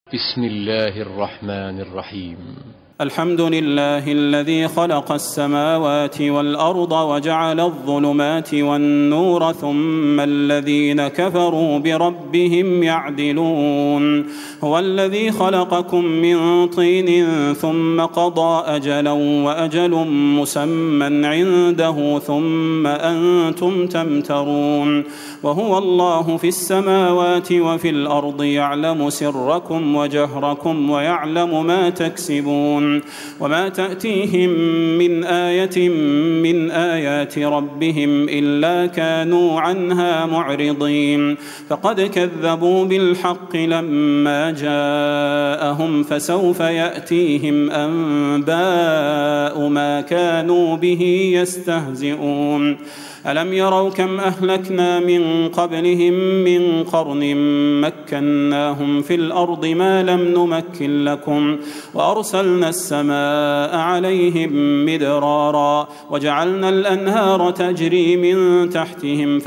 بسم الله الرحمن الرحيم. الحمد لله الذي خلق السماوات والأرض وجعل الظلمات والنور ثم الذين كفروا بربهم يعدلون. هو الذي خلقكم من طين ثم قضى أجلا وأجل مسمى عنده ثم أنتم تمترون. وهو الله في السماوات وفي الأرض يعلم سركم وجهركم ويعلم ما تكسبون. وما تأتيهم من آية من آيات ربهم إلا كانوا عنها معرضين. فقد كذبوا بالحق لما جاءهم فسوف يأتيهم أنباء ما كانوا به يستهزئون. ألم يروا كم أهلكنا من قبلهم من قرن مكناهم في الأرض ما لم نمكن لكم وأرسلنا السماء عليهم مدرارا وجعلنا الأنهار تجري من تحتهم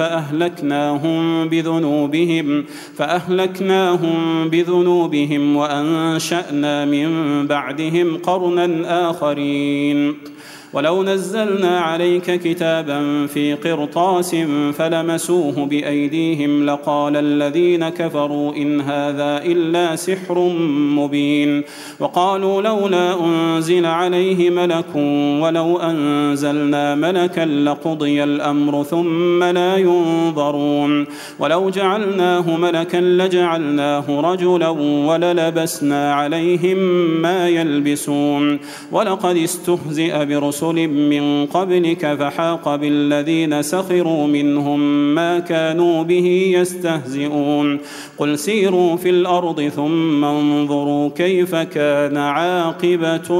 فأهلكناهم بذنوبهم وأنشأنا من بعدهم قرنا آخرين. ولو نزلنا عليك كتابا في قرطاس فلمسوه بأيديهم لقال الذين كفروا إن هذا إلا سحر مبين. وقالوا لولا أنزل عليه ملك ولو أنزلنا ملكا لقضي الأمر ثم لا ينظرون. ولو جعلناه ملكا لجعلناه رجلا وللبسنا عليهم ما يلبسون. ولقد استهزئ برسل من قبلك فحاق بالذين سخروا منهم ما كانوا به يستهزئون. قل سيروا في الأرض ثم انظروا كيف كان عاقبة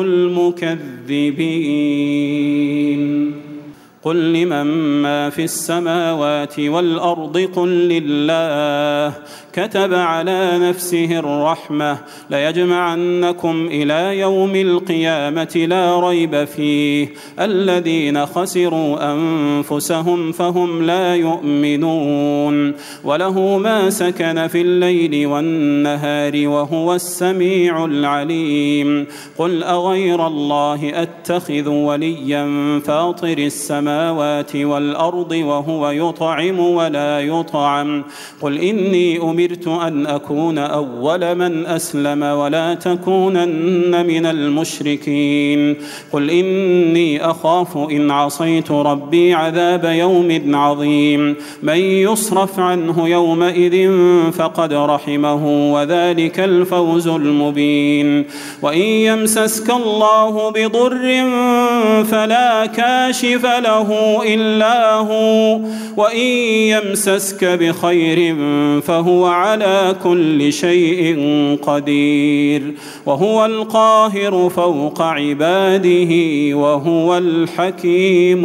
المكذبين. قل لمن ما في السماوات والأرض قل لله كتب على نفسه الرحمة ليجمعنكم إلى يوم القيامة لا ريب فيه الذين خسروا أنفسهم فهم لا يؤمنون. وله ما سكن في الليل والنهار وهو السميع العليم. قل أغير الله أتخذ وليا فاطر السماوات والأرض وهو يطعم ولا يطعم. قل إني أمرت أن أكون أول من أسلم ولا تكونن من المشركين. قل إني أخاف إن عصيت ربي عذاب يوم عظيم. من يصرف عنه يومئذ فقد رحمه وذلك الفوز المبين. وإن يمسسك الله بضر فلا كاشف له إلا هو وإن يمسسك بخير فهو على كل شيء قدير. وهو القاهر فوق عباده وهو الحكيم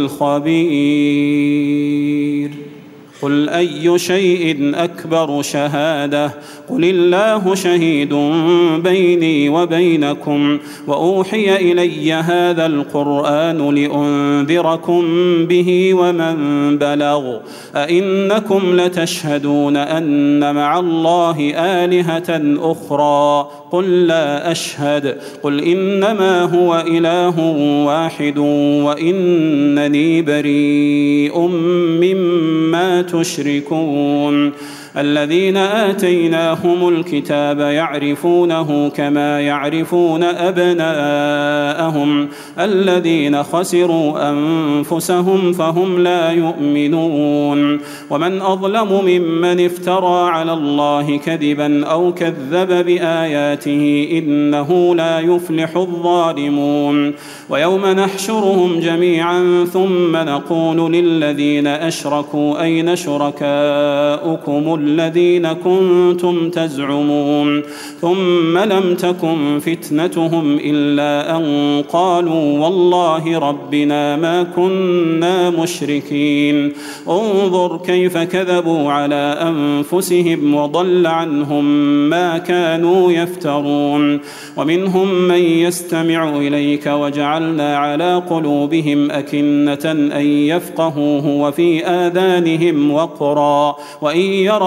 الخبير. قل أي شيء أكبر شهادة قل الله شهيد بيني وبينكم وأوحي إلي هذا القرآن لأنذركم به ومن بلغ. أئنكم لتشهدون أن مع الله آلهة أخرى قل لا أشهد. قل إنما هو إله واحد وإنني بريء مما تشركون. الذين آتيناهم الكتاب يعرفونه كما يعرفون أبناءهم الذين خسروا أنفسهم فهم لا يؤمنون. ومن أظلم ممن افترى على الله كذبا أو كذب بآياته إنه لا يفلح الظالمون. ويوم نحشرهم جميعا ثم نقول للذين أشركوا أين شركاؤكم الذين كنتم تزعمون ثم لم تكن فتنتهم إلا أن قالوا والله ربنا ما كنا مشركين. انظر كيف كذبوا على أنفسهم وضل عنهم ما كانوا يفترون. ومنهم من يستمع إليك وجعلنا على قلوبهم أكنة أن يفقهوه وفي آذانهم وقرا وإن يروا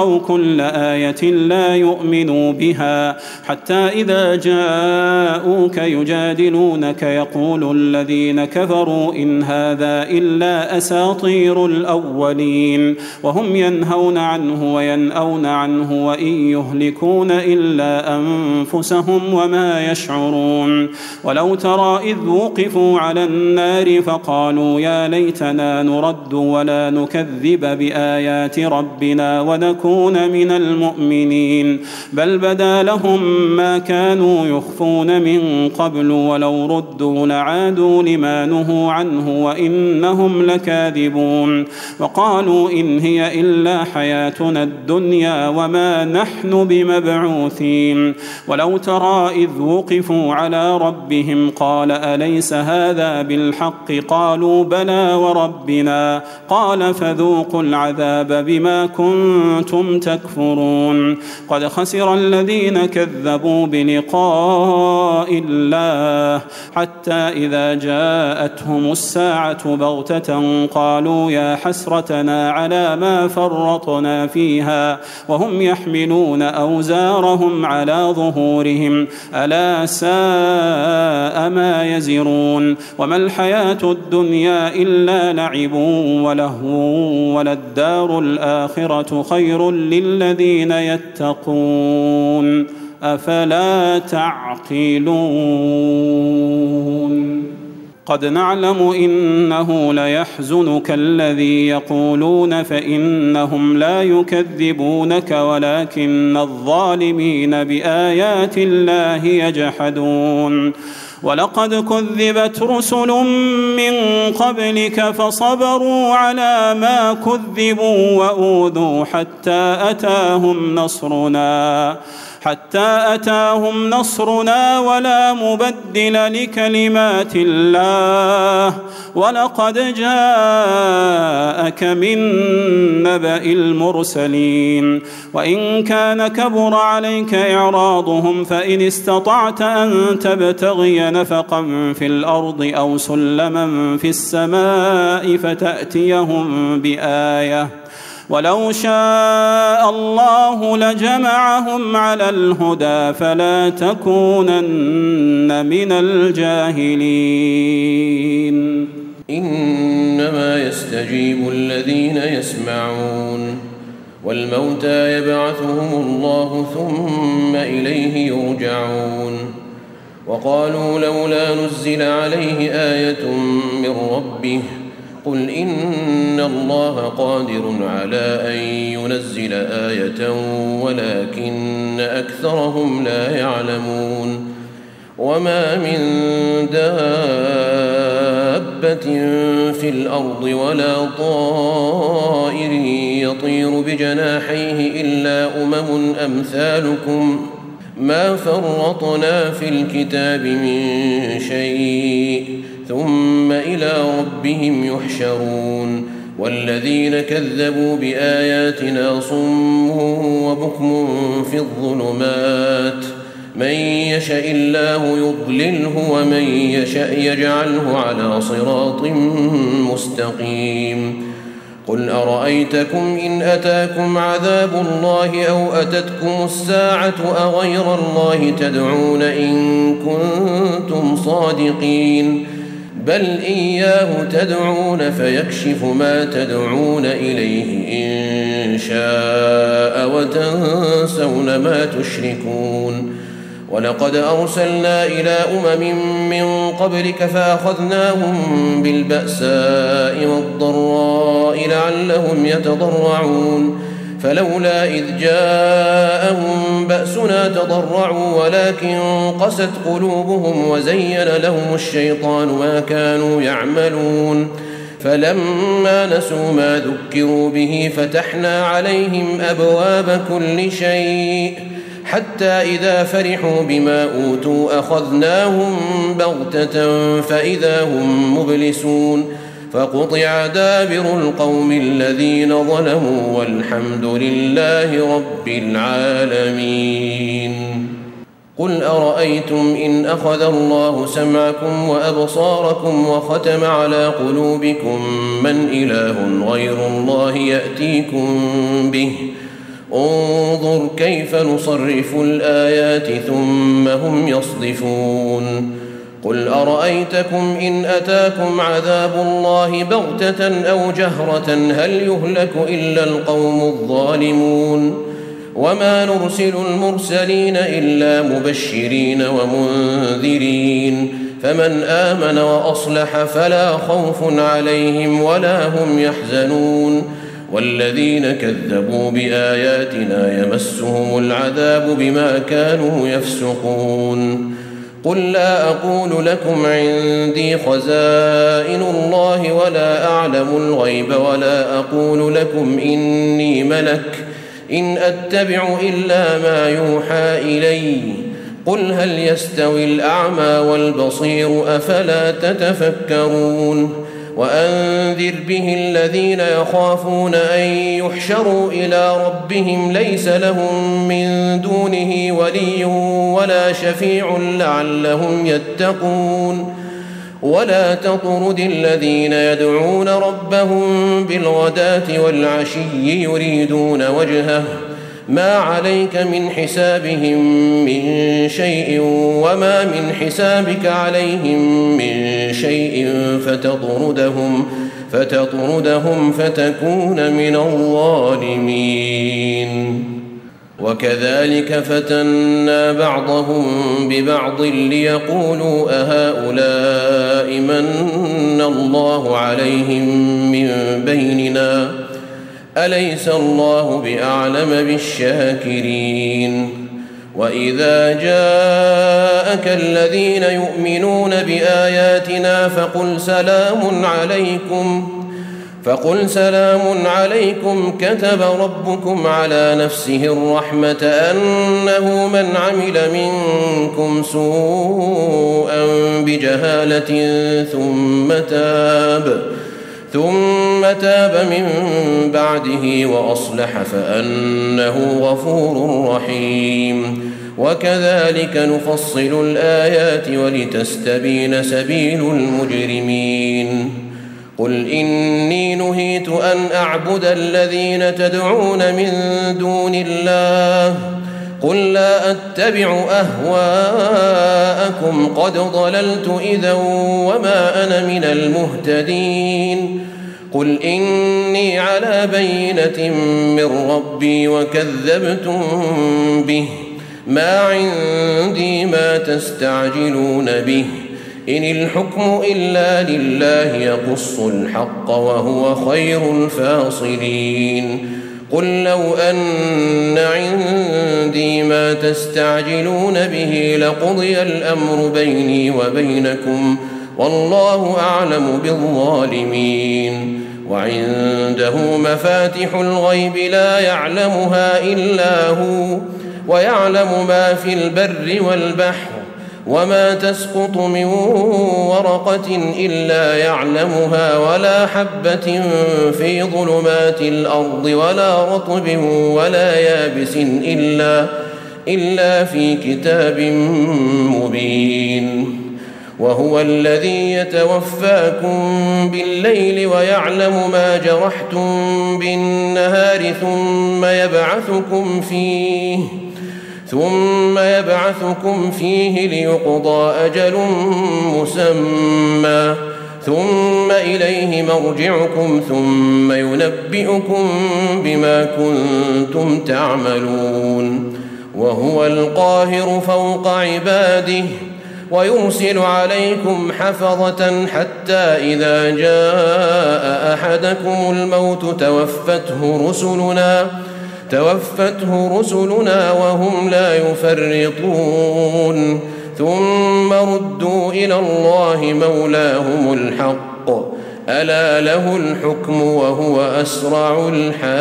ولو كل آية لا يؤمنوا بها حتى إذا جاءوك يجادلونك يقول الذين كفروا إن هذا إلا أساطير الأولين وهم ينهون عنه وينأون عنه وإن يهلكون إلا أنفسهم وما يشعرون ولو ترى إذ وقفوا على النار فقالوا يا ليتنا نرد ولا نكذب بآيات ربنا ونكون من المؤمنين بل بدا لهم ما كانوا يخفون من قبل ولو ردوا لعادوا لما نهوا عنه وإنهم لكاذبون وقالوا إن هي إلا حياتنا الدنيا وما نحن بمبعوثين ولو ترى إذ وقفوا على ربهم قال أليس هذا بالحق قالوا بلى وربنا قال فذوقوا العذاب بما كنتم تكفرون قد خسر الذين كذبوا بلقاء الله حتى إذا جاءتهم الساعة بغتة قالوا يا حسرتنا على ما فرطنا فيها وهم يحملون أوزارهم على ظهورهم ألا ساء ما يزرون وما الحياة الدنيا إلا لعب ولهو وللدار الآخرة خير للذين يتقون أفلا تعقلون قد نعلم إنه ليحزنك الذي يقولون فإنهم لا يكذبونك ولكن الظالمين بآيات الله يجحدون ولقد كذبت رسل من قبلك فصبروا على ما كذبوا وأوذوا حتى أتاهم نصرنا ولا مبدل لكلمات الله ولقد جاءك من نبأ المرسلين وإن كان كبر عليك إعراضهم فإن استطعت أن تبتغي نفقا في الأرض أو سلما في السماء فتأتيهم بآية ولو شاء الله لجمعهم على الهدى فلا تكونن من الجاهلين إنما يستجيب الذين يسمعون والموتى يبعثهم الله ثم إليه يرجعون وقالوا لولا نزل عليه آية من ربه قل إن الله قادر على أن ينزل آية ولكن أكثرهم لا يعلمون وما من دابة في الأرض ولا طائر يطير بجناحيه إلا أمم أمثالكم ما فرطنا في الكتاب من شيء ثم إلى ربهم يحشرون والذين كذبوا بآياتنا صم وبكم في الظلمات من يشاء الله يضلله ومن يشاء يجعله على صراط مستقيم قل أرأيتكم إن أتاكم عذاب الله أو أتتكم الساعة أغير الله تدعون إن كنتم صادقين بل إياه تدعون فيكشف ما تدعون إليه إن شاء وتنسون ما تشركون ولقد أرسلنا إلى من قبلك فأخذناهم بالبأساء والضراء لعلهم يتضرعون فلولا إذ جاءهم بأسنا تضرعوا ولكن قست قلوبهم وزين لهم الشيطان ما كانوا يعملون فلما نسوا ما ذكروا به فتحنا عليهم أبواب كل شيء حتى إذا فرحوا بما أوتوا أخذناهم بغتة فإذا هم مبلسون فقطع دابر القوم الذين ظلموا والحمد لله رب العالمين قل أرأيتم إن أخذ الله سمعكم وأبصاركم وختم على قلوبكم من إله غير الله يأتيكم به انظر كيف نصرف الآيات ثم هم يصدفون قل أرأيتكم إن أتاكم عذاب الله بغتة أو جهرة هل يهلك إلا القوم الظالمون وما نرسل المرسلين إلا مبشرين ومنذرين فمن آمن وأصلح فلا خوف عليهم ولا هم يحزنون والذين كذبوا بآياتنا يمسهم العذاب بما كانوا يفسقون قل لا أقول لكم عندي خزائن الله ولا أعلم الغيب ولا أقول لكم إني ملك إن أتبع إلا ما يوحى إلي قل هل يستوي الأعمى والبصير أفلا تتفكرون وأنذر به الذين يخافون أن يحشروا إلى ربهم ليس لهم من دونه ولي ولا شفيع لعلهم يتقون ولا تطرد الذين يدعون ربهم بالغداة والعشي يريدون وجهه ما عليك من حسابهم من شيء وما من حسابك عليهم من شيء فتطردهم فتكون من الظالمين وكذلك فتنا بعضهم ببعض ليقولوا أهؤلاء من الله عليهم من بيننا أليس الله بأعلم بالشاكرين وإذا جاءك الذين يؤمنون بآياتنا فقل سلام عليكم كتب ربكم على نفسه الرحمة أنه من عمل منكم سوءا بجهالة ثم تاب من بعده وأصلح فأنه غفور رحيم وكذلك نفصل الآيات ولتستبين سبيل المجرمين قل إني نهيت أن أعبد الذين تدعون من دون الله قل لا أتبع أهواءكم قد ضللت إذا وما أنا من المهتدين قل إني على بينة من ربي وكذبتم به ما عندي ما تستعجلون به إن الحكم إلا لله يقص الحق وهو خير الفاصلين قل لو أن عندي ما تستعجلون به لقضي الأمر بيني وبينكم والله أعلم بالظالمين وعنده مفاتح الغيب لا يعلمها إلا هو ويعلم ما في البر والبحر وما تسقط من ورقة إلا يعلمها ولا حبة في ظلمات الأرض ولا رطب ولا يابس إلا في كتاب مبين وهو الذي يتوفاكم بالليل ويعلم ما جرحتم بالنهار ثم يبعثكم فيه ليقضى أجل مسمى ثم إليه مرجعكم ثم ينبئكم بما كنتم تعملون وهو القاهر فوق عباده ويرسل عليكم حفظة حتى إذا جاء أحدكم الموت توفته رسلنا وهم لا يفرطون ثم ردوا إلى الله مولاهم الحق ألا له الحكم وهو أسرع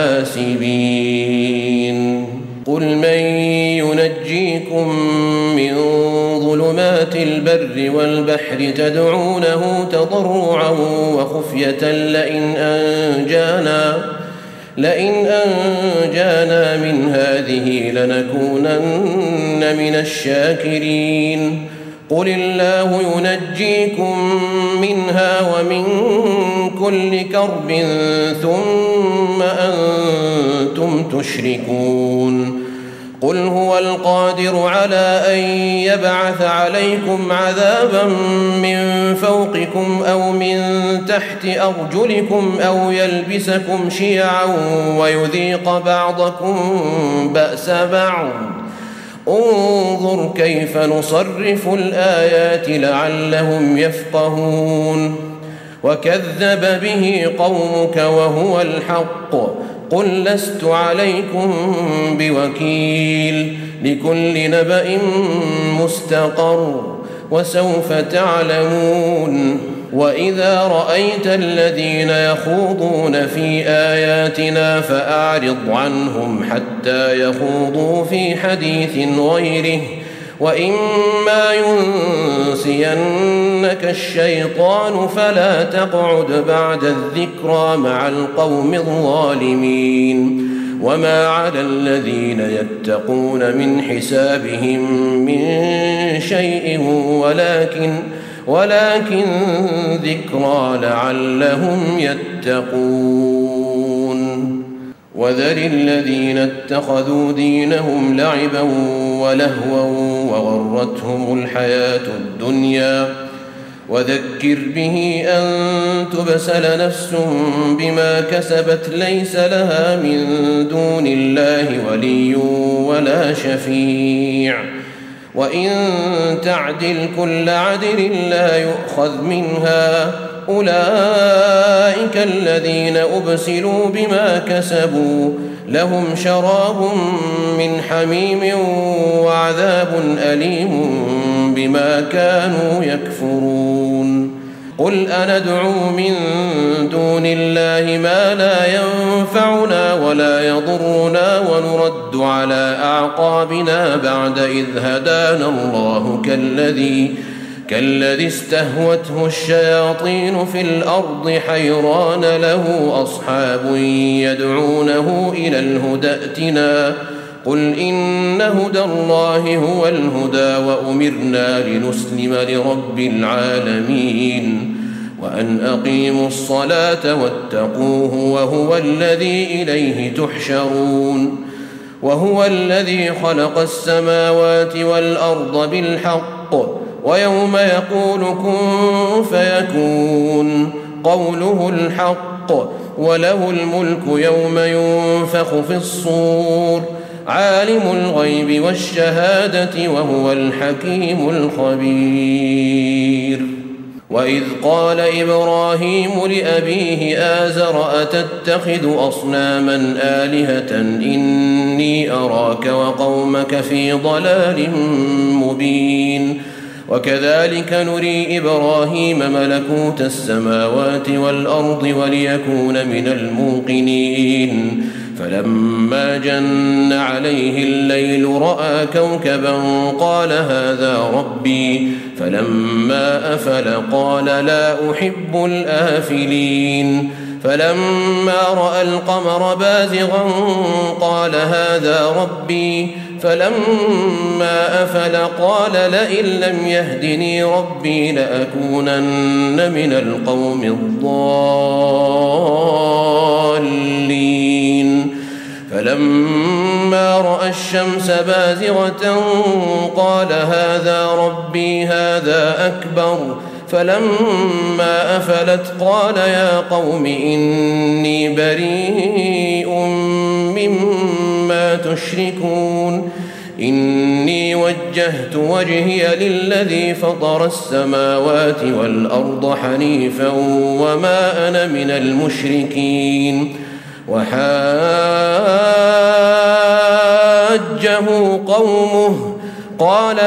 الحاسبين قل من ينجيكم من ظلمات البر والبحر تدعونه تضرعا وخفية لئن أنجانا من هذه لنكونن من الشاكرين قل الله ينجيكم منها ومن كل كرب ثم أنتم تشركون قل هو القادر على أن يبعث عليكم عذابا من فوقكم أو من تحت أرجلكم أو يلبسكم شيعا ويذيق بعضكم بأس بعض انظر كيف نصرف الآيات لعلهم يفقهون وكذب به قومك وهو الحق قل لست عليكم بوكيل لكل نبأ مستقر وسوف تعلمون وإذا رأيت الذين يخوضون في آياتنا فأعرض عنهم حتى يخوضوا في حديث غيره وإما ينسينك الشيطان فلا تقعد بعد الذكرى مع القوم الظالمين وما على الذين يتقون من حسابهم من شيء ولكن ذكرى لعلهم يتقون وذر الذين اتخذوا دينهم لعبا ولهوا وغرتهم الحياة الدنيا وذكر به أن تبسل نفس بما كسبت ليس لها من دون الله ولي ولا شفيع وإن تعدل كل عدل لا يؤخذ منها أولئك الذين أبسلوا بما كسبوا لهم شراب من حميم وعذاب أليم بما كانوا يكفرون قل أندعو من دون الله ما لا ينفعنا ولا يضرنا ونرد على أعقابنا بعد إذ هدانا الله كالذي استهوته الشياطين في الأرض حيران له أصحاب يدعونه إلى الهدى ائتنا قل إن هدى الله هو الهدى وأمرنا لنسلم لرب العالمين وأن أقيموا الصلاة واتقوه وهو الذي إليه تحشرون وهو الذي خلق السماوات والأرض بالحق ويوم يقول كن فيكون قوله الحق وله الملك يوم ينفخ في الصور عالم الغيب والشهادة وهو الحكيم الخبير وإذ قال إبراهيم لأبيه آزر أتتخذ أصناما آلهة إني أراك وقومك في ضلال مبين وكذلك نري إبراهيم ملكوت السماوات والأرض وليكون من الموقنين فلما جن عليه الليل رأى كوكبا قال هذا ربي فلما أفل قال لا أحب الآفلين فلما رأى القمر بازغا قال هذا ربي فلما أفل قال لئن لم يهدني ربي لأكونن من القوم الضالين فلما رأى الشمس بازغة قال هذا ربي هذا أكبر فلما أفلت قال يا قوم إني بريء مما تشركون إني وجهت وجهي للذي فطر السماوات والأرض حنيفا وما أنا من المشركين وحاجه قومه قال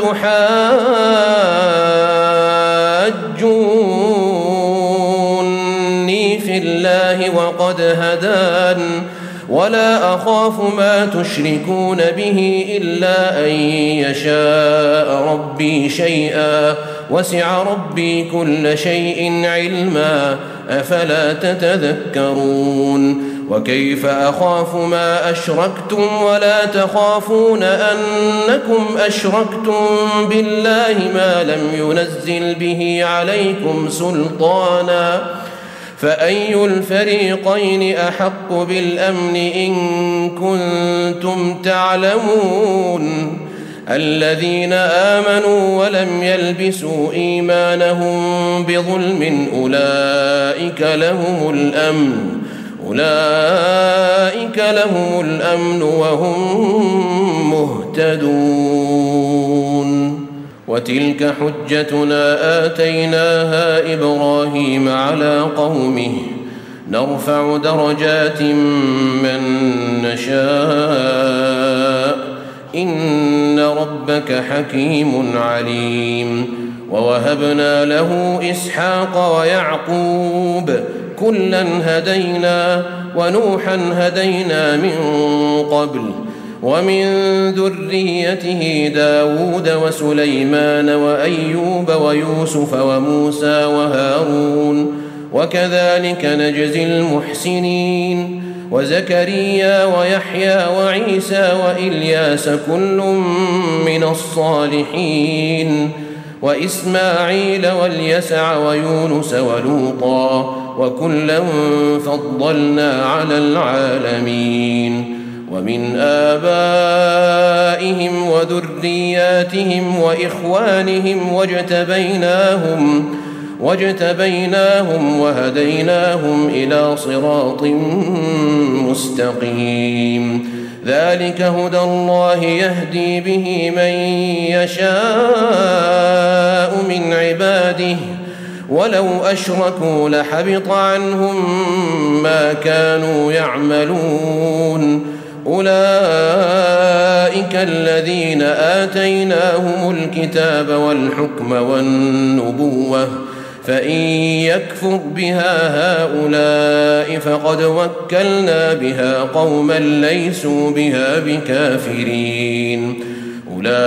أتحاجوني في الله وقد هدان ولا أخاف ما تشركون به إلا أن يشاء ربي شيئا وسع ربي كل شيء علما أفلا تتذكرون وكيف أخاف ما أشركتم ولا تخافون أنكم أشركتم بالله ما لم ينزل به عليكم سلطانا فأي الفريقين أحق بالأمن إن كنتم تعلمون الذين آمنوا ولم يلبسوا إيمانهم بظلم أولئك لهم الأمن وهم مهتدون وتلك حجتنا آتيناها إبراهيم على قومه نرفع درجات من نشاء إن ربك حكيم عليم ووهبنا له إسحاق ويعقوب كلا هدينا ونوحا هدينا من قبل ومن ذريته داود وسليمان وأيوب ويوسف وموسى وهارون وكذلك نجزي المحسنين وزكريا ويحيى وعيسى وإلياس كل من الصالحين وإسماعيل واليسع ويونس ولوطا وكلا فضلنا على العالمين ومن آبائهم وذرياتهم وإخوانهم واجتبيناهم وهديناهم إلى صراط مستقيم ذلك هدى الله يهدي به من يشاء من عباده ولو أشركوا لحبط عنهم ما كانوا يعملون أولئك الذين آتيناهم الكتاب والحكم والنبوة فإن يكفر بها هؤلاء فقد وكلنا بها قوما ليسوا بها بكافرين أولئك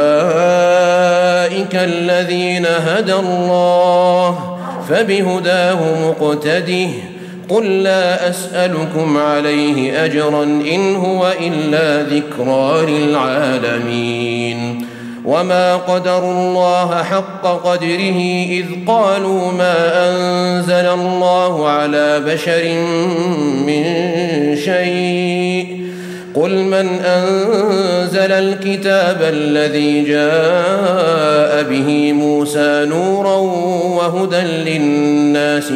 الذين هدى الله فبهداه مقتده قل لا أسألكم عليه أجرا إن هو إلا ذكرى للعالمين وما قدروا الله حق قدره إذ قالوا ما أنزل الله على بشر من شيء قل من أنزل الكتاب الذي جاء به موسى نورا وهدى للناس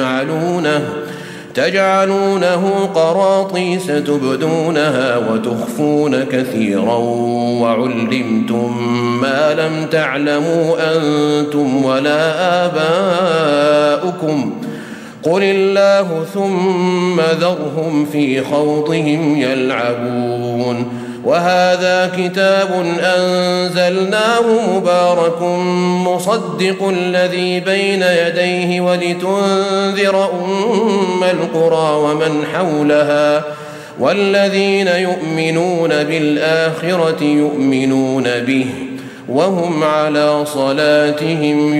تجعلونه قراطيس تبدونها وتخفون كثيرا وعلمتم ما لم تعلموا أنتم ولا آباؤكم قل الله ثم ذرهم في خوضهم يلعبون وهذا كتاب أنزلناه مبارك مصدق الذي بين يديه ولتنذر أم القرى ومن حولها والذين يؤمنون بالآخرة يؤمنون به وهم على صلاتهم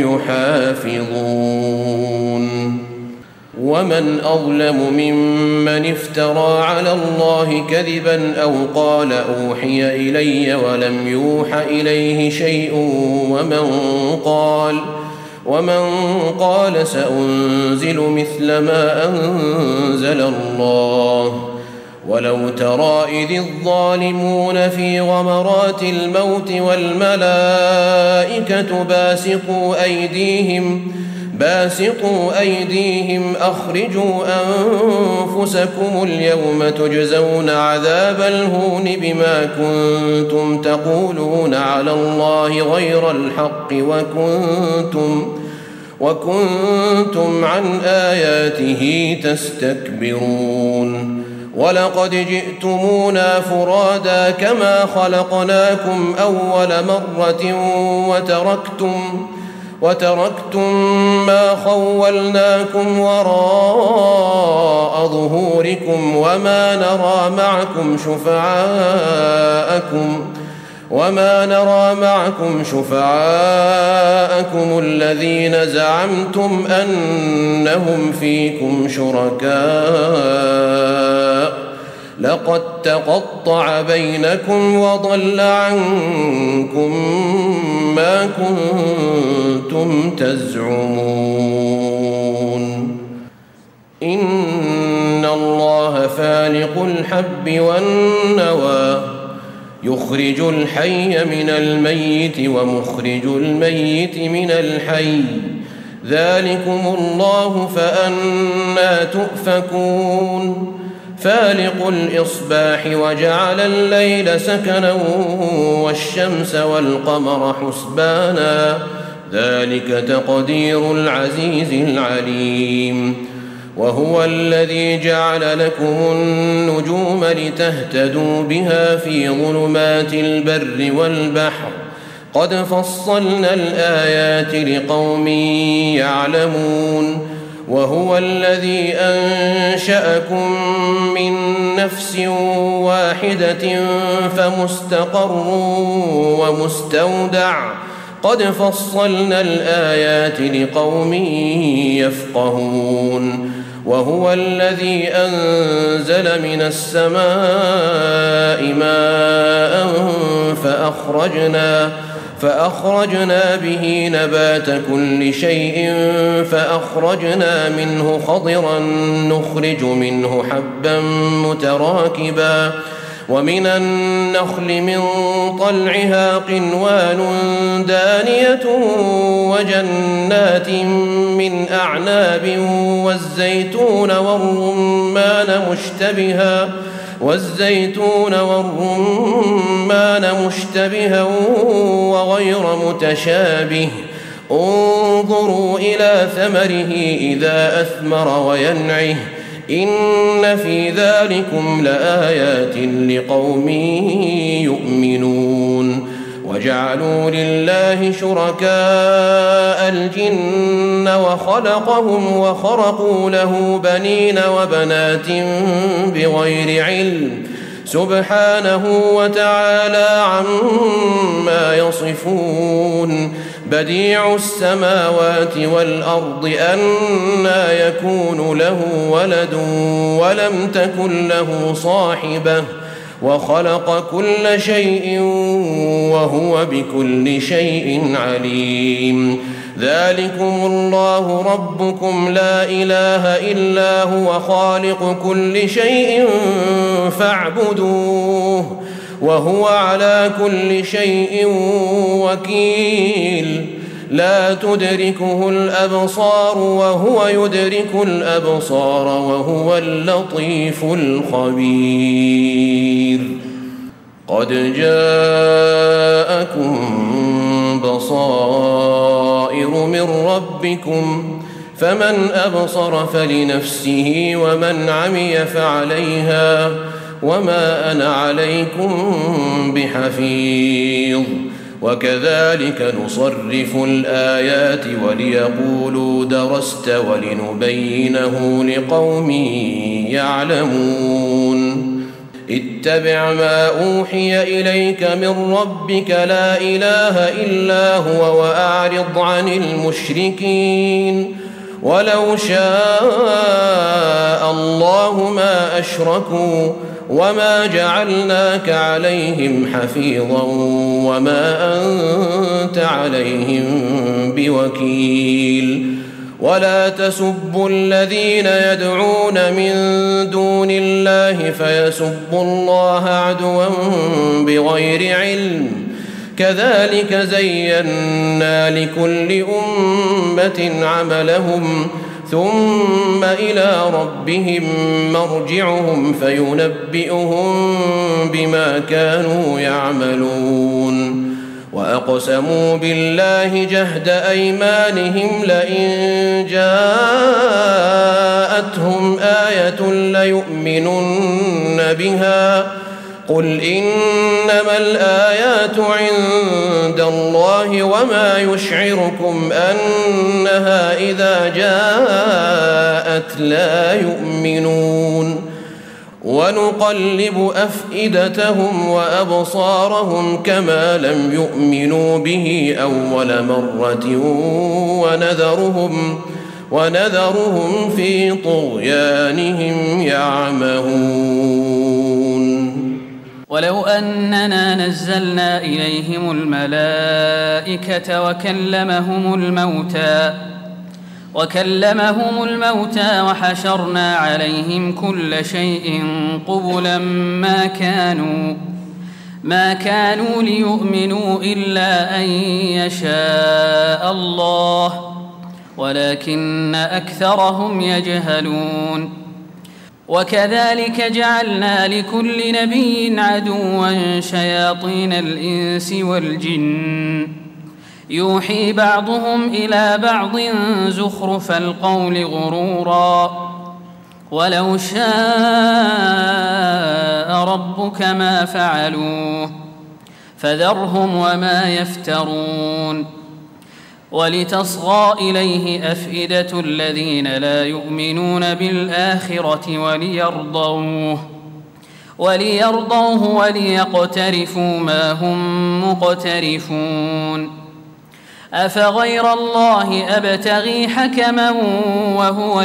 يحافظون ومن أظلم ممن افترى على الله كذبا أو قال أوحي إلي ولم يوح إليه شيء ومن قال سأنزل مثل ما أنزل الله ولو ترى إذ الظالمون في غمرات الموت والملائكة باسطوا أيديهم أخرجوا أنفسكم اليوم تجزون عذاب الهون بما كنتم تقولون على الله غير الحق وكنتم عن آياته تستكبرون ولقد جئتمونا فرادا كما خلقناكم أول مرة وتركتم ما خولناكم وراء ظهوركم وما نرى معكم وما نرى معكم شفعاءكم الذين زعمتم أنهم فيكم شركاء لقد تقطع بينكم وضل عنكم ما كنتم تزعمون إن الله فالق الحب والنوى يخرج الحي من الميت ومخرج الميت من الحي ذلكم الله فأنى تؤفكون فالق الإصباح وجعل الليل سكنا والشمس والقمر حسبانا ذلك تقدير العزيز العليم وهو الذي جعل لكم النجوم لتهتدوا بها في ظلمات البر والبحر قد فصلنا الآيات لقوم يعلمون وهو الذي أنشأكم من نفس واحدة فمستقر ومستودع قد فصلنا الآيات لقوم يفقهون وهو الذي أنزل من السماء ماء فأخرجنا به نبات كل شيء فأخرجنا منه خضرا نخرج منه حبا متراكبا ومن النخل من طلعها قنوان دانية وجنات من أعناب والزيتون والرمان مشتبها وغير متشابه انظروا إلى ثمره إذا أثمر وينعه إن في ذلكم لآيات لقوم يؤمنون وجعلوا لله شركاء الجن وخلقهم وخرقوا له بنين وبنات بغير علم سبحانه وتعالى عما يصفون بديع السماوات والأرض أنى يكون له ولد ولم تكن له صاحبة وخلق كل شيء وهو بكل شيء عليم ذلكم الله ربكم لا إله إلا هو خالق كل شيء فاعبدوه وهو على كل شيء وكيل لا تدركه الأبصار وهو يدرك الأبصار وهو اللطيف الخبير قد جاءكم بصائر من ربكم فمن أبصر فلنفسه ومن عمي فعليها وما أنا عليكم بحفيظ وكذلك نصرف الآيات وليقولوا درست ولنبينه لقوم يعلمون اتبع ما أوحي إليك من ربك لا إله إلا هو وأعرض عن المشركين ولو شاء الله ما أشركوا وما جعلناك عليهم حفيظا وما أنت عليهم بوكيل ولا تسبوا الذين يدعون من دون الله فيسبوا الله عدوا بغير علم كذلك زينا لكل أمة عملهم ثم إلى ربهم مرجعهم فينبئهم بما كانوا يعملون وأقسموا بالله جهد أيمانهم لئن جاءتهم آية ليؤمنن بها قل إنما الآيات عند الله وما يشعركم أنها إذا جاءت لا يؤمنون ونقلب أفئدتهم وأبصارهم كما لم يؤمنوا به أول مرة ونذرهم في طغيانهم يعمهون. ولو أننا نزلنا إليهم الملائكة وكلمهم الموتى وحشرنا عليهم كل شيء قبلا ما كانوا ليؤمنوا إلا أن يشاء الله ولكن أكثرهم يجهلون. وكذلك جعلنا لكل نبي عدوا شياطين الإنس والجن يوحي بعضهم إلى بعض زخرف القول غرورا ولو شاء ربك ما فعلوه فذرهم وما يفترون. ولتصغى إليه أفئدة الذين لا يؤمنون بالآخرة وليرضوه وليقترفوا ما هم مقترفون. أفغير الله أبتغي حكما وهو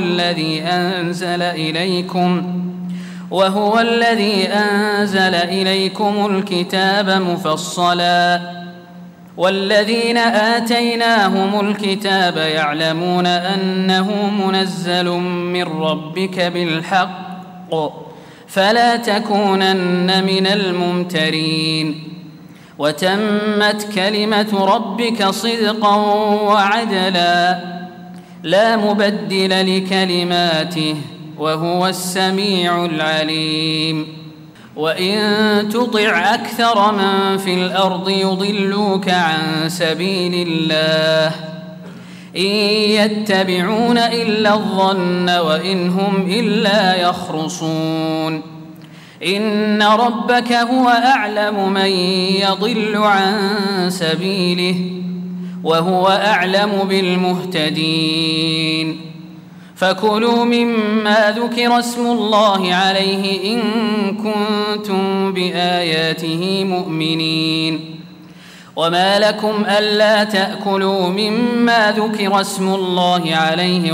الذي أنزل إليكم الكتاب مفصلا والذين آتيناهم الكتاب يعلمون أنه منزل من ربك بالحق فلا تكونن من الممترين. وتمت كلمة ربك صدقا وعدلا لا مبدل لكلماته وهو السميع العليم. وإن تطع أكثر من في الأرض يضلوك عن سبيل الله إن يتبعون إلا الظن وإن هم إلا يخرصون. إن ربك هو أعلم من يضل عن سبيله وهو أعلم بالمهتدين. فكلوا مما ذكر اسم الله عليه إن كنتم بآياته مؤمنين. وما لكم ألا تأكلوا مما ذكر اسم الله عليه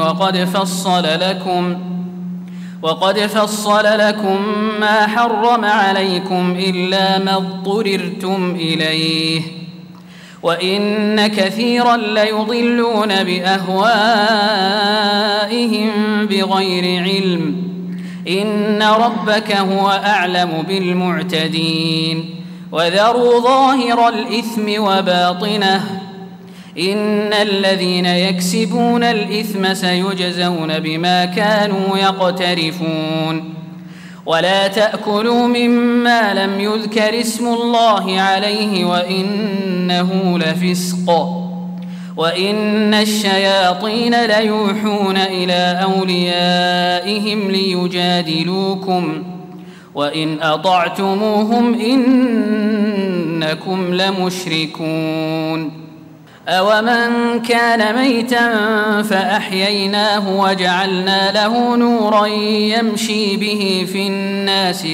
وقد فصل لكم ما حرم عليكم إلا ما اضطررتم إليه وإن كثيرا ليضلون بأهوائهم بغير علم. إن ربك هو أعلم بالمعتدين. وذروا ظاهر الإثم وباطنه إن الذين يكسبون الإثم سيجزون بما كانوا يقترفون. ولا تأكلوا مما لم يذكر اسم الله عليه وإنه لفسق وإن الشياطين ليوحون إلى أوليائهم ليجادلوكم وإن أطعتموهم إنكم لمشركون. أومن كان ميتا فأحييناه وجعلنا له نورا يمشي به في الناس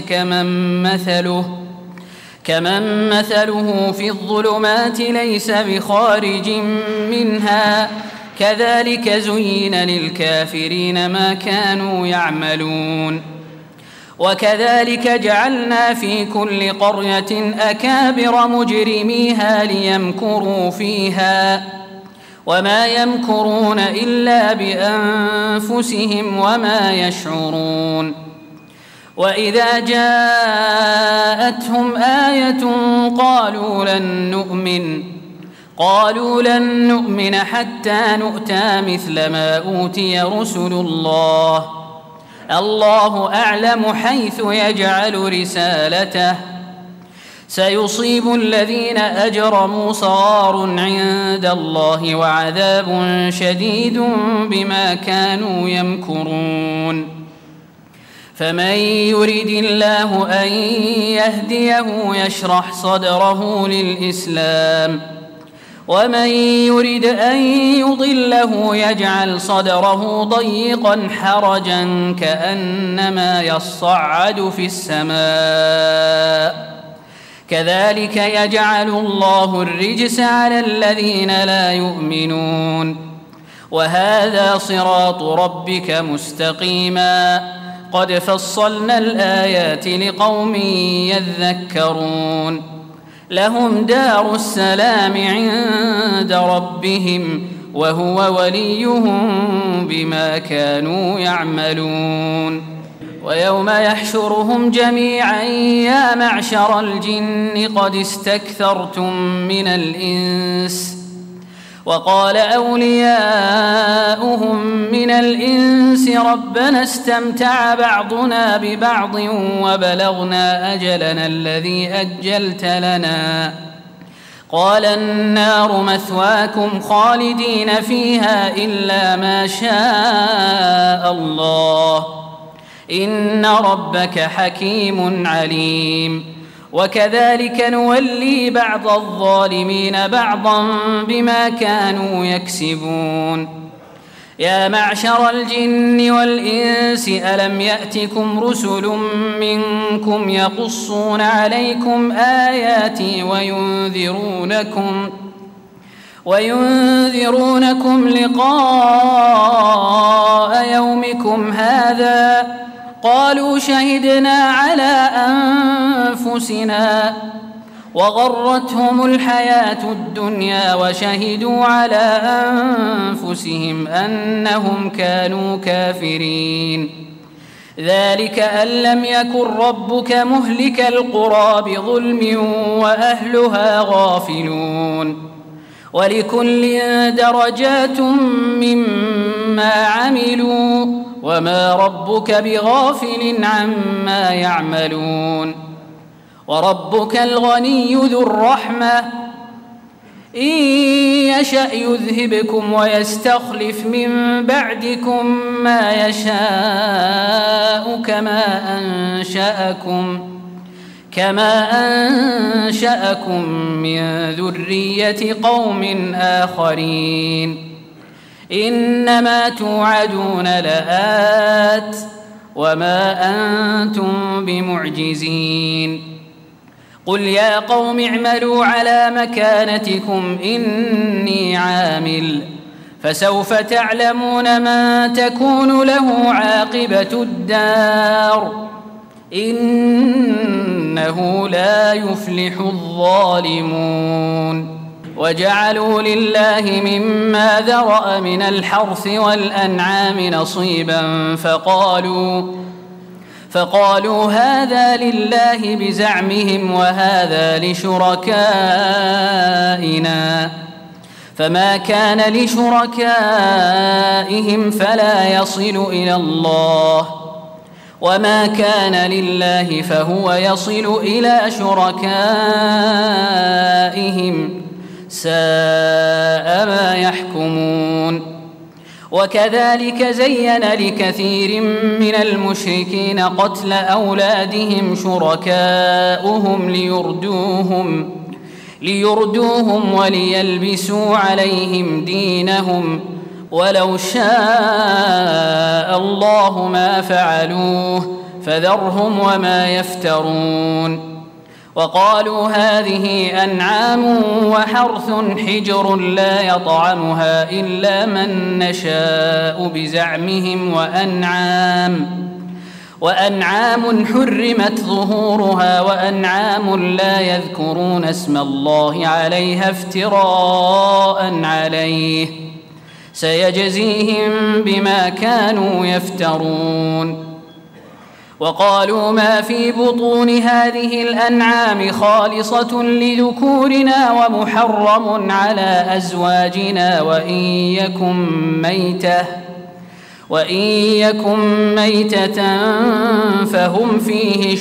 كمن مثله في الظلمات ليس بخارج منها كذلك زين للكافرين ما كانوا يعملون. وكذلك جعلنا في كل قرية أكابر مجرميها ليمكروا فيها وما يمكرون إلا بأنفسهم وما يشعرون. وإذا جاءتهم آية قالوا لن نؤمن حتى نؤتى مثل ما أوتي رسل الله أعلم حيث يجعل رسالته سيصيب الذين أجرموا صغار عند الله وعذاب شديد بما كانوا يمكرون. فمن يرد الله أن يهديه يشرح صدره للإسلام ومن يرد أن يضله يجعل صدره ضيقا حرجا كأنما يصعد في السماء كذلك يجعل الله الرجس على الذين لا يؤمنون وهذا صراط ربك مستقيما قد فصلنا الآيات لقوم يذكرون لهم دار السلام عند ربهم وهو وليهم بما كانوا يعملون ويوم يحشرهم جميعا يا معشر الجن قد استكثرتم من الإنس وقال أولياؤهم من الإنس ربنا استمتع بعضنا ببعض وبلغنا أجلنا الذي أجلت لنا قال النار مثواكم خالدين فيها إلا ما شاء الله إن ربك حكيم عليم وكذلك نولي بعض الظالمين بعضا بما كانوا يكسبون يا معشر الجن والإنس ألم يأتكم رسل منكم يقصون عليكم آياتي وينذرونكم لقاء يومكم هذا قالوا شهدنا على أنفسنا وغرتهم الحياة الدنيا وشهدوا على أنفسهم أنهم كانوا كافرين ذلك أن لم يكن ربك مهلك القرى بظلم وأهلها غافلون ولكل درجات مما عملوا وما ربك بغافل عما يعملون وربك الغني ذو الرحمة إن يشأ يذهبكم ويستخلف من بعدكم ما يشاء كما أنشأكم من ذرية قوم آخرين إنما توعدون لآت وما أنتم بمعجزين قل يا قوم اعملوا على مكانتكم إني عامل فسوف تعلمون من تكون له عاقبة الدار إنه لا يفلح الظالمون وجعلوا لله مما ذرأ من الحرث والأنعام نصيبا فقالوا هذا لله بزعمهم وهذا لشركائنا فما كان لشركائهم فلا يصل إلى الله وما كان لله فهو يصل إلى شركائهم ساء ما يحكمون وكذلك زين لكثير من المشركين قتل أولادهم شركاؤهم ليردوهم وليلبسوا عليهم دينهم ولو شاء الله ما فعلوه فذرهم وما يفترون وقالوا هذه أنعام وحرث حجر لا يطعمها إلا من نشاء بزعمهم وأنعام حرمت ظهورها وأنعام لا يذكرون اسم الله عليها افتراء عليه سيجزيهم بما كانوا يفترون وقالوا ما في بطون هذه الأنعام خالصة لذكورنا ومحرم على أزواجنا وإن يكن ميتة فهم فيه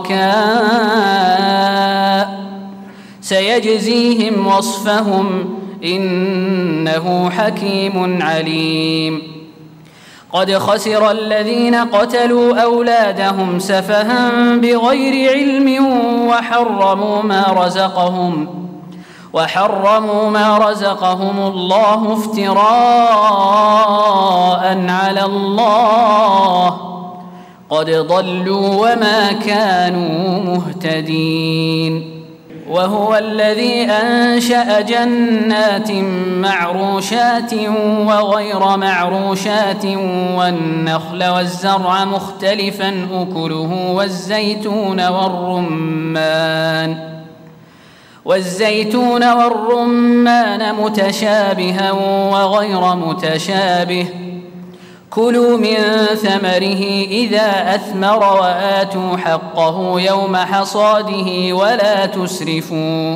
شركاء سيجزيهم وصفهم إنه حكيم عليم قد خسر الذين قتلوا أولادهم سفها بغير علم وحرموا ما رزقهم الله افتراء على الله قد ضلوا وما كانوا مهتدين. وهو الذي أنشأ جنات معروشات وغير معروشات والنخل والزرع مختلفا أكله والزيتون والرمان متشابها وغير متشابه كلوا من ثمره إذا أثمر وآتوا حقه يوم حصاده ولا تسرفوا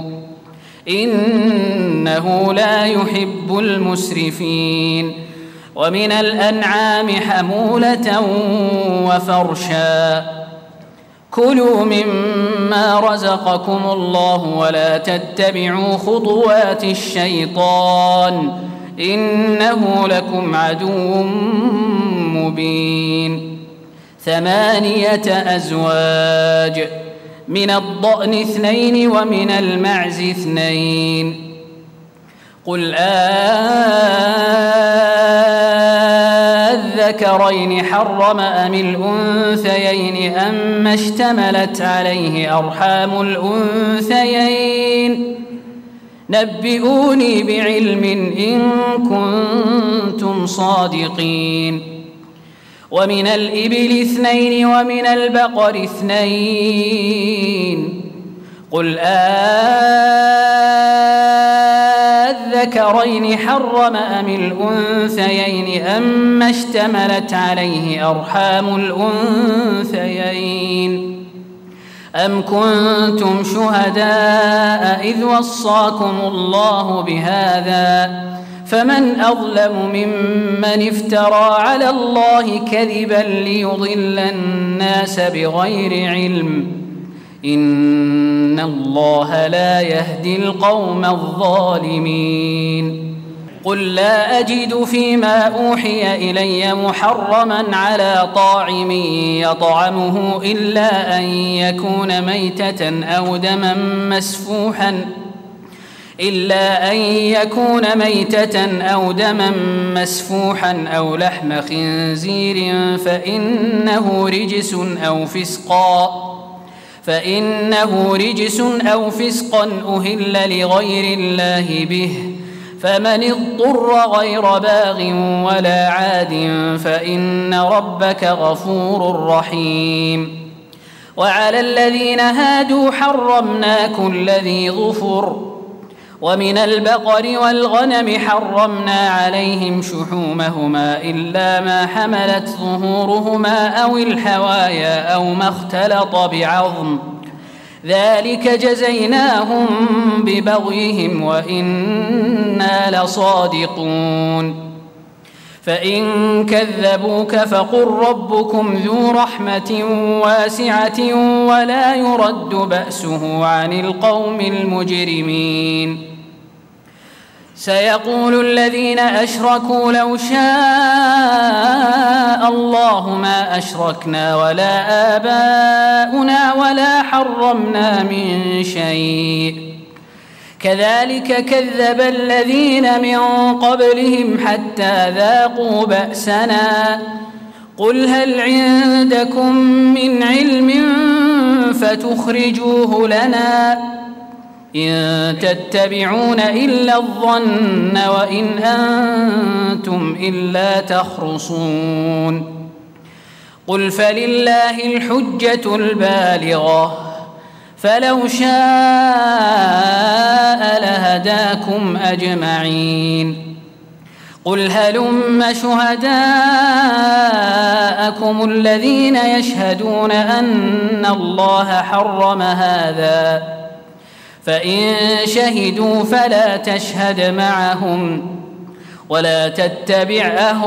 إنه لا يحب المسرفين. ومن الأنعام حمولة وفرشا كلوا مما رزقكم الله ولا تتبعوا خطوات الشيطان إنه لكم عدو مبين. 8 أزواج من الضأن 2 ومن المعز 2 قل الذكرين حرم أم الأنثيين أم اشتملت عليه أرحام الأنثيين نبئوني بعلم إن كنتم صادقين. ومن الإبل 2 ومن البقر 2 قل الذكرين حرم أم الأنثيين أم اشتملت عليه أرحام الأنثيين أم كنتم شهداء إذ وصاكم الله بهذا فمن أظلم ممن افترى على الله كذبا ليضل الناس بغير علم إن الله لا يهدي القوم الظالمين. قل لا أجد فيما أوحي إلي محرما على طاعم يطعمه إلا أن يكون ميتة أو دما مسفوحا أو لحم خنزير فإنه رجس أو فسقا أهل لغير الله به فمن اضطر غير باغ ولا عاد فإن ربك غفور رحيم. وعلى الذين هادوا حرمنا كل ذي ظفر ومن البقر والغنم حرمنا عليهم شحومهما إلا ما حملت ظهورهما أو الحوايا أو ما اختلط بعظم ذلك جزيناهم ببغيهم وإنا لصادقون. فإن كذبوك فقل ربكم ذو رحمة واسعة ولا يرد بأسه عن القوم المجرمين. سيقول الذين أشركوا لو شاء الله ما أشركنا ولا آباؤنا ولا حرمنا من شيء كذلك كذب الذين من قبلهم حتى ذاقوا بأسنا قل هل عندكم من علم فتخرجوه لنا إن تتبعون إلا الظن وإن أنتم إلا تخرصون. قل فلله الحجة البالغة فلو شاء لهداكم أجمعين. قل هلم شهداءكم الذين يشهدون أن الله حرم هذا فإن شهدوا فلا تشهد معهم ولا تتبع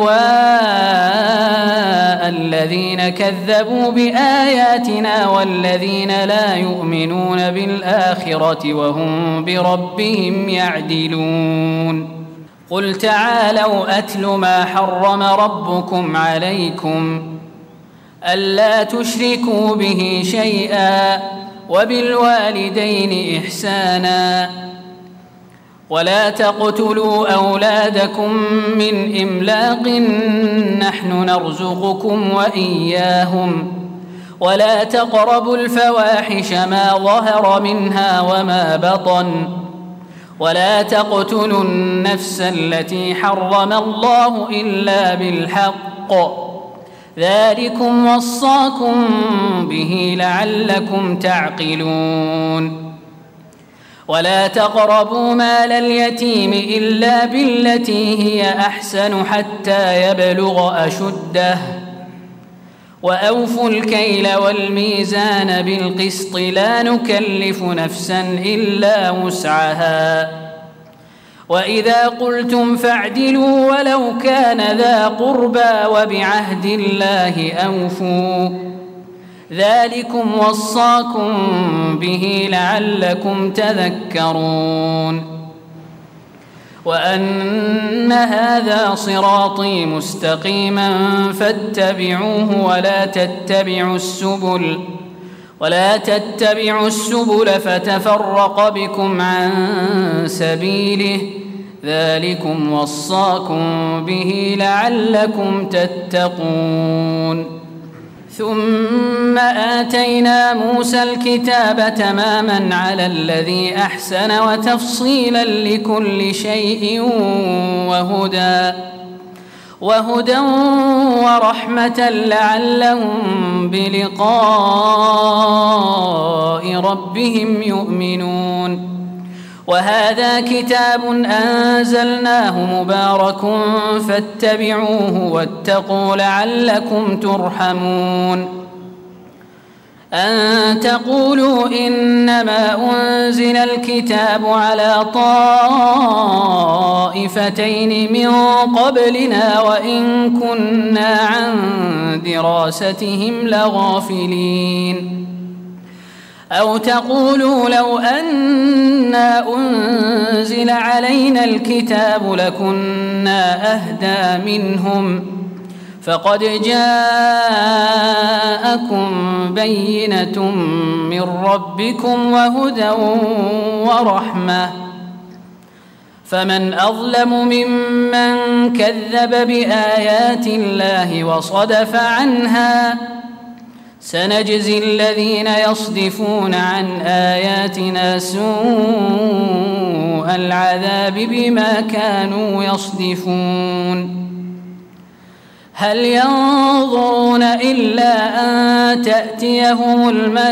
أهواء الذين كذبوا بآياتنا والذين لا يؤمنون بالآخرة وهم بربهم يعدلون. قل تعالوا أتل ما حرم ربكم عليكم ألا تشركوا به شيئا وبالوالدين إحسانا ولا تقتلوا أولادكم من إملاق نحن نرزقكم وإياهم ولا تقربوا الفواحش ما ظهر منها وما بطن ولا تقتلوا النفس التي حرم الله إلا بالحق ذلكم وصاكم به لعلكم تعقلون ولا تقربوا مال اليتيم إلا بالتي هي أحسن حتى يبلغ أشده وأوفوا الكيل والميزان بالقسط لا نكلف نفسا إلا وسعها وإذا قلتم فاعدلوا ولو كان ذا قربى وبعهد الله أوفوا ذلكم وصاكم به لعلكم تذكرون وأن هذا صراطي مستقيما فاتبعوه ولا تتبعوا السبل فتفرق بكم عن سبيله ذلكم وصاكم به لعلكم تتقون ثم آتينا موسى الكتاب تماما على الذي أحسن وتفصيلا لكل شيء وهدى ورحمة لعلهم بلقاء ربهم يؤمنون وهذا كتاب أنزلناه مبارك فاتبعوه واتقوا لعلكم ترحمون أن تقولوا إنما أنزل الكتاب على طائفتين من قبلنا وإن كنا عن دراستهم لغافلين أو تقولوا لو أنا أنزل علينا الكتاب لكنا أهدى منهم فقد جاءكم بينة من ربكم وهدى ورحمة فمن أظلم ممن كذب بآيات الله وصدف عنها سنجزي الذين يصدفون عن آياتنا سوء العذاب بما كانوا يصدفون هل ينظرون إلا أن تأتيهم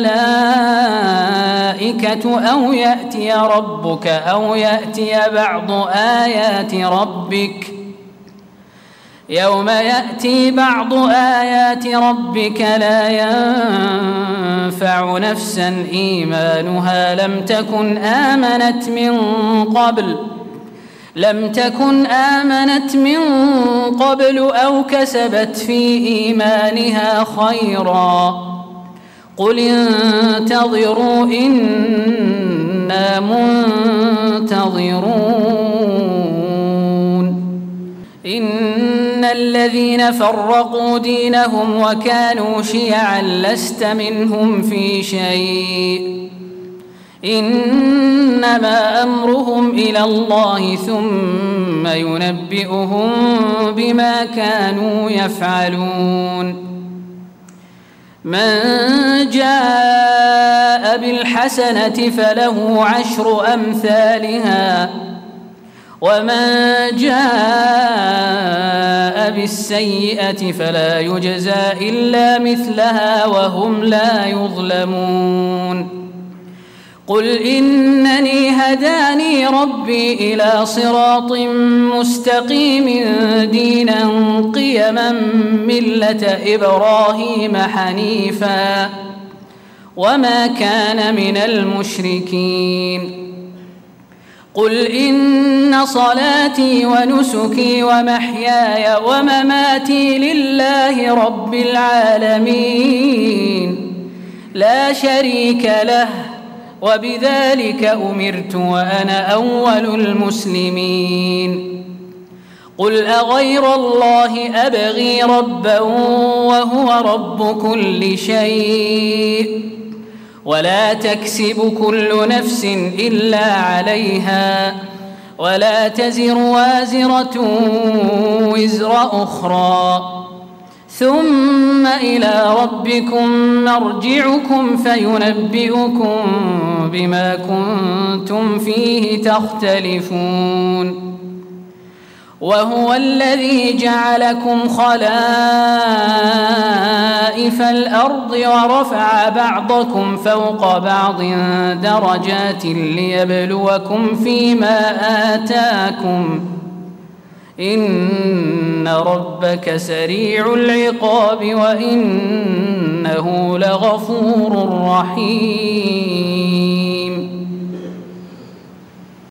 الملائكة أو يأتي ربك أو يأتي بعض آيات ربك يوم يأتي بعض آيات ربك لا ينفع نفسا إيمانها لم تكن آمنت من قبل أو كسبت في إيمانها خيرا قل انتظروا إنا منتظرون إن الذين فرقوا دينهم وكانوا شيعا لست منهم في شيء إنما أمرهم إلى الله ثم ينبئهم بما كانوا يفعلون من جاء بالحسنة فله 10 أمثالها ومن جاء بالسيئة فلا يجزى إلا مثلها وهم لا يظلمون قل إنني هداني ربي إلى صراط مستقيم دينا قيما ملة إبراهيم حنيفا وما كان من المشركين قل إن صلاتي ونسكي ومحياي ومماتي لله رب العالمين لا شريك له وبذلك أمرت وأنا أول المسلمين قل أغير الله أبغي ربا وهو رب كل شيء ولا تكسب كل نفس إلا عليها ولا تزر وازرة وزر أخرى ثم إلى ربكم مرجعكم فينبئكم بما كنتم فيه تختلفون وهو الذي جعلكم خلائف الأرض ورفع بعضكم فوق بعض درجات ليبلوكم فيما آتاكم إن ربك سريع العقاب وإنه لغفور رحيم.